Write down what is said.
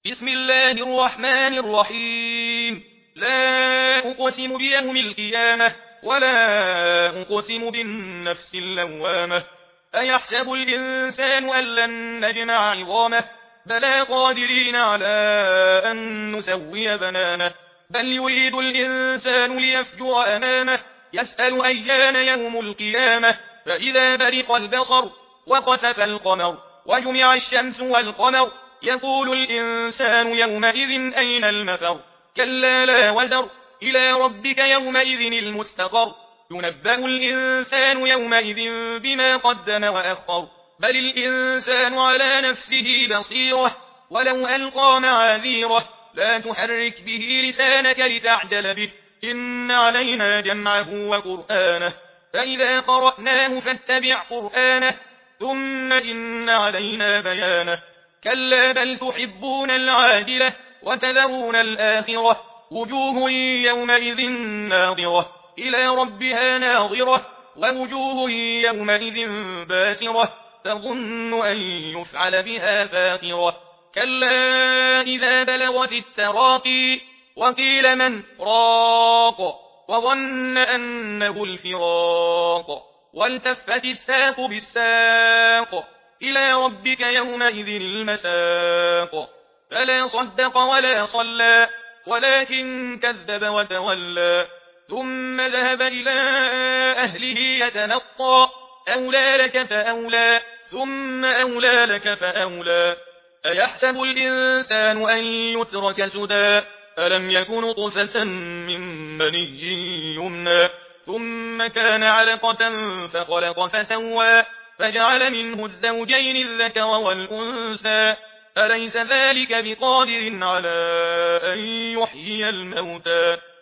بسم الله الرحمن الرحيم. لا أقسم بيوم القيامة ولا أقسم بالنفس اللوامة. أيحسب الإنسان أن لن نجمع عظامه؟ بلى قادرين على أن نسوي بنانه. بل يريد الإنسان ليفجر أمامه يسأل أيان يوم القيامة. فإذا برق البصر وخسف القمر وجمع الشمس والقمر يقول الإنسان يومئذ أين المفر. كلا لا وزر إلى ربك يومئذ المستقر. ينبأ الإنسان يومئذ بما قدم وأخر. بل الإنسان على نفسه بصيرة ولو ألقى معاذيره. لا تحرك به لسانك لتعجل به إن علينا جمعه وقرآنه. فإذا قرأناه فاتبع قرآنه ثم إن علينا بيانه. كلا بل تحبون العاجلة وتذرون الآخرة. وجوه يومئذ ناظرة إلى ربها ناظرة ووجوه يومئذ باسرة تظن أن يفعل بها فاقرة. كلا إذا بلغت التراقي وقيل من راق وظن أنه الفراق والتفت الساق بالساق إلى ربك يومئذ المساق. فلا صدق ولا صلى ولكن كذب وتولى ثم ذهب إلى أهله يتمطى. أولى لك فأولى ثم أولى لك فأولى. أيحسب الإنسان أن يترك سدى ألم يكن نطفة من مني يمنى ثم كان علقة فخلق فسوى فجعل منه الزوجين الذكر والأنثى. أليس ذلك بقادر على أن يحيي الموتى